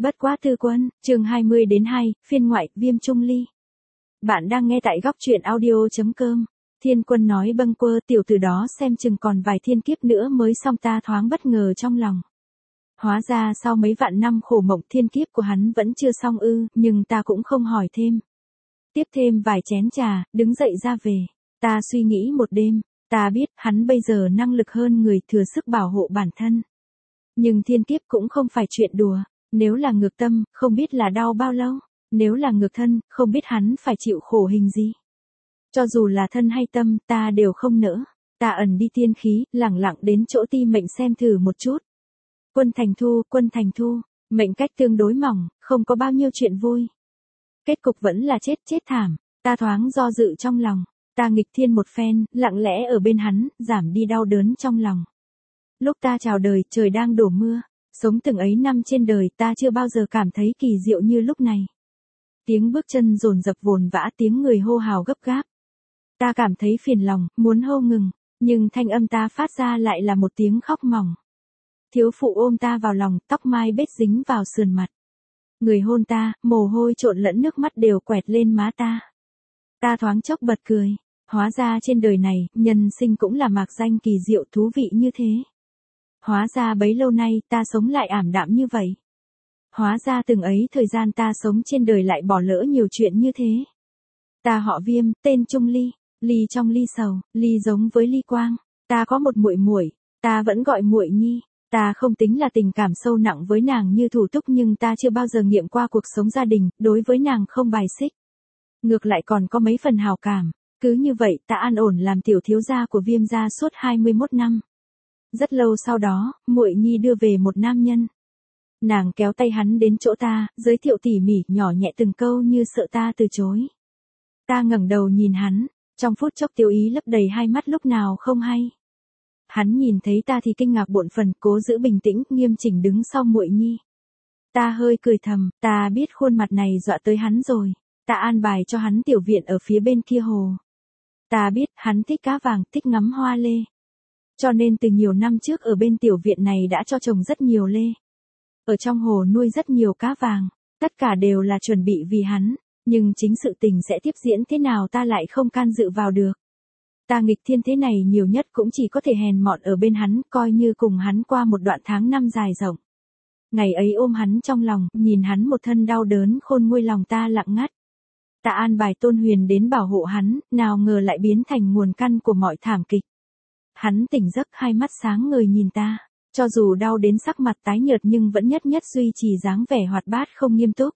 Bất quá tư quân, chương 20-2, phiên ngoại, Viêm Trung Ly. Bạn đang nghe tại góc truyện audio.com. Thiên Quân nói bâng quơ, tiểu tử đó xem chừng còn vài thiên kiếp nữa mới xong, ta thoáng bất ngờ trong lòng. Hóa ra sau mấy vạn năm khổ mộng thiên kiếp của hắn vẫn chưa xong ư, nhưng ta cũng không hỏi thêm. Tiếp thêm vài chén trà, đứng dậy ra về. Ta suy nghĩ một đêm, ta biết hắn bây giờ năng lực hơn người, thừa sức bảo hộ bản thân. Nhưng thiên kiếp cũng không phải chuyện đùa. Nếu là ngược tâm, không biết là đau bao lâu. Nếu là ngược thân, không biết hắn phải chịu khổ hình gì. Cho dù là thân hay tâm, ta đều không nỡ. Ta ẩn đi tiên khí, lẳng lặng đến chỗ ti mệnh xem thử một chút. Quân thành thu, mệnh cách tương đối mỏng, không có bao nhiêu chuyện vui. Kết cục vẫn là chết thảm. Ta thoáng do dự trong lòng. Ta nghịch thiên một phen, lặng lẽ ở bên hắn, giảm đi đau đớn trong lòng. Lúc ta chào đời, trời đang đổ mưa. Sống từng ấy năm trên đời, ta chưa bao giờ cảm thấy kỳ diệu như lúc này. Tiếng bước chân dồn dập vồn vã, tiếng người hô hào gấp gáp. Ta cảm thấy phiền lòng, muốn hô ngừng, nhưng thanh âm ta phát ra lại là một tiếng khóc mỏng. Thiếu phụ ôm ta vào lòng, tóc mai bết dính vào sườn mặt. Người hôn ta, mồ hôi trộn lẫn nước mắt đều quẹt lên má ta. Ta thoáng chốc bật cười. Hóa ra trên đời này, nhân sinh cũng là mạc danh kỳ diệu thú vị như thế. Hóa ra bấy lâu nay ta sống lại ảm đạm như vậy. Hóa ra từng ấy thời gian ta sống trên đời lại bỏ lỡ nhiều chuyện như thế. Ta họ Viêm, tên Trung Ly, ly trong ly sầu, ly giống với ly quang. Ta có một muội muội, ta vẫn gọi muội nhi. Ta không tính là tình cảm sâu nặng với nàng như Thủ Túc, nhưng ta chưa bao giờ nghiệm qua cuộc sống gia đình, đối với nàng không bài xích. Ngược lại còn có mấy phần hào cảm. Cứ như vậy ta an ổn làm tiểu thiếu gia của Viêm gia suốt 21 năm. Rất lâu sau đó, muội nhi đưa về một nam nhân. Nàng kéo tay hắn đến chỗ ta, giới thiệu tỉ mỉ, nhỏ nhẹ từng câu như sợ ta từ chối. Ta ngẩng đầu nhìn hắn, trong phút chốc tiêu ý lấp đầy hai mắt lúc nào không hay. Hắn nhìn thấy ta thì kinh ngạc bộn phần, cố giữ bình tĩnh, nghiêm chỉnh đứng sau muội nhi. Ta hơi cười thầm, ta biết khuôn mặt này dọa tới hắn rồi. Ta an bài cho hắn tiểu viện ở phía bên kia hồ. Ta biết hắn thích cá vàng, thích ngắm hoa lê. Cho nên từ nhiều năm trước ở bên tiểu viện này đã cho trồng rất nhiều lê. Ở trong hồ nuôi rất nhiều cá vàng, tất cả đều là chuẩn bị vì hắn, nhưng chính sự tình sẽ tiếp diễn thế nào ta lại không can dự vào được. Ta nghịch thiên thế này nhiều nhất cũng chỉ có thể hèn mọn ở bên hắn, coi như cùng hắn qua một đoạn tháng năm dài rộng. Ngày ấy ôm hắn trong lòng, nhìn hắn một thân đau đớn khôn nguôi, lòng ta lặng ngắt. Ta an bài Tôn Huyền đến bảo hộ hắn, nào ngờ lại biến thành nguồn căn của mọi thảm kịch. Hắn tỉnh giấc, hai mắt sáng ngời nhìn ta, cho dù đau đến sắc mặt tái nhợt nhưng vẫn nhất duy trì dáng vẻ hoạt bát không nghiêm túc.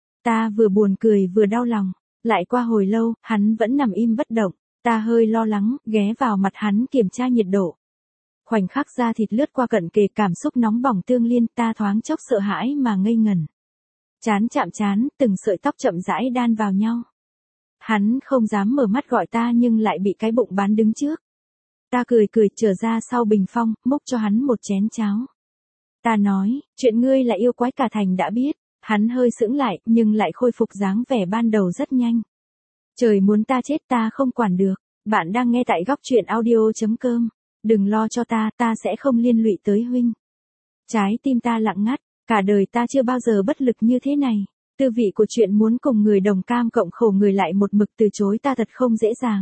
Ta vừa buồn cười vừa đau lòng, lại qua hồi lâu, hắn vẫn nằm im bất động, ta hơi lo lắng, ghé vào mặt hắn kiểm tra nhiệt độ. Khoảnh khắc da thịt lướt qua cận kề, cảm xúc nóng bỏng tương liên, ta thoáng chốc sợ hãi mà ngây ngẩn. Chán chạm chán, từng sợi tóc chậm rãi đan vào nhau. Hắn không dám mở mắt gọi ta nhưng lại bị cái bụng bán đứng trước. Ta cười trở ra sau bình phong, múc cho hắn một chén cháo. Ta nói, chuyện ngươi là yêu quái cả thành đã biết. Hắn hơi sững lại, nhưng lại khôi phục dáng vẻ ban đầu rất nhanh. Trời muốn ta chết ta không quản được. Bạn đang nghe tại góc truyện audio.com. Đừng lo cho ta sẽ không liên lụy tới huynh. Trái tim ta lặng ngắt, cả đời ta chưa bao giờ bất lực như thế này. Tư vị của chuyện muốn cùng người đồng cam cộng khổ người lại một mực từ chối ta thật không dễ dàng.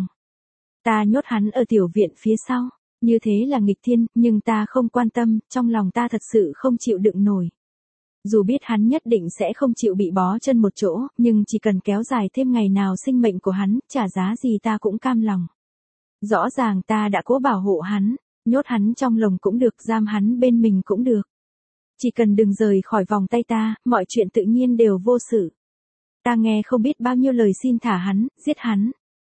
Ta nhốt hắn ở tiểu viện phía sau, như thế là nghịch thiên, nhưng ta không quan tâm, trong lòng ta thật sự không chịu đựng nổi. Dù biết hắn nhất định sẽ không chịu bị bó chân một chỗ, nhưng chỉ cần kéo dài thêm ngày nào sinh mệnh của hắn, trả giá gì ta cũng cam lòng. Rõ ràng ta đã cố bảo hộ hắn, nhốt hắn trong lồng cũng được, giam hắn bên mình cũng được. Chỉ cần đừng rời khỏi vòng tay ta, mọi chuyện tự nhiên đều vô sự. Ta nghe không biết bao nhiêu lời xin thả hắn, giết hắn.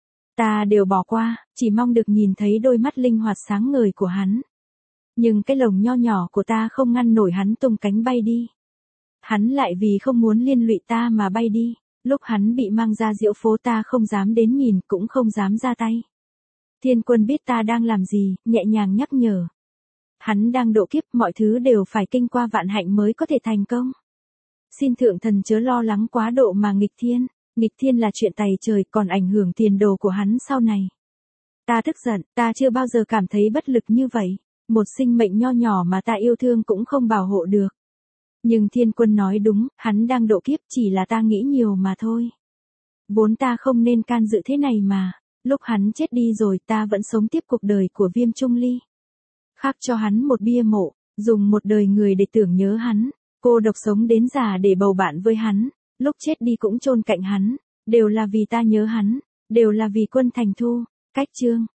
Ta đều bỏ qua, chỉ mong được nhìn thấy đôi mắt linh hoạt sáng ngời của hắn. Nhưng cái lồng nho nhỏ của ta không ngăn nổi hắn tung cánh bay đi. Hắn lại vì không muốn liên lụy ta mà bay đi. Lúc hắn bị mang ra diễu phố ta không dám đến nhìn, cũng không dám ra tay. Thiên Quân biết ta đang làm gì, nhẹ nhàng nhắc nhở. Hắn đang độ kiếp, mọi thứ đều phải kinh qua vạn hạnh mới có thể thành công. Xin thượng thần chớ lo lắng quá độ mà nghịch thiên. Nghịch thiên là chuyện tày trời, còn ảnh hưởng tiền đồ của hắn sau này. Ta tức giận, ta chưa bao giờ cảm thấy bất lực như vậy. Một sinh mệnh nho nhỏ mà ta yêu thương cũng không bảo hộ được. Nhưng Thiên Quân nói đúng, hắn đang độ kiếp, chỉ là ta nghĩ nhiều mà thôi. Vốn ta không nên can dự thế này mà. Lúc hắn chết đi rồi ta vẫn sống tiếp cuộc đời của Viêm Trung Ly. Khắc cho hắn một bia mộ, dùng một đời người để tưởng nhớ hắn. Cô độc sống đến già để bầu bạn với hắn. Lúc chết đi cũng chôn cạnh hắn. Đều là vì ta nhớ hắn. Đều là vì Quân Thành Thu. Cách chương.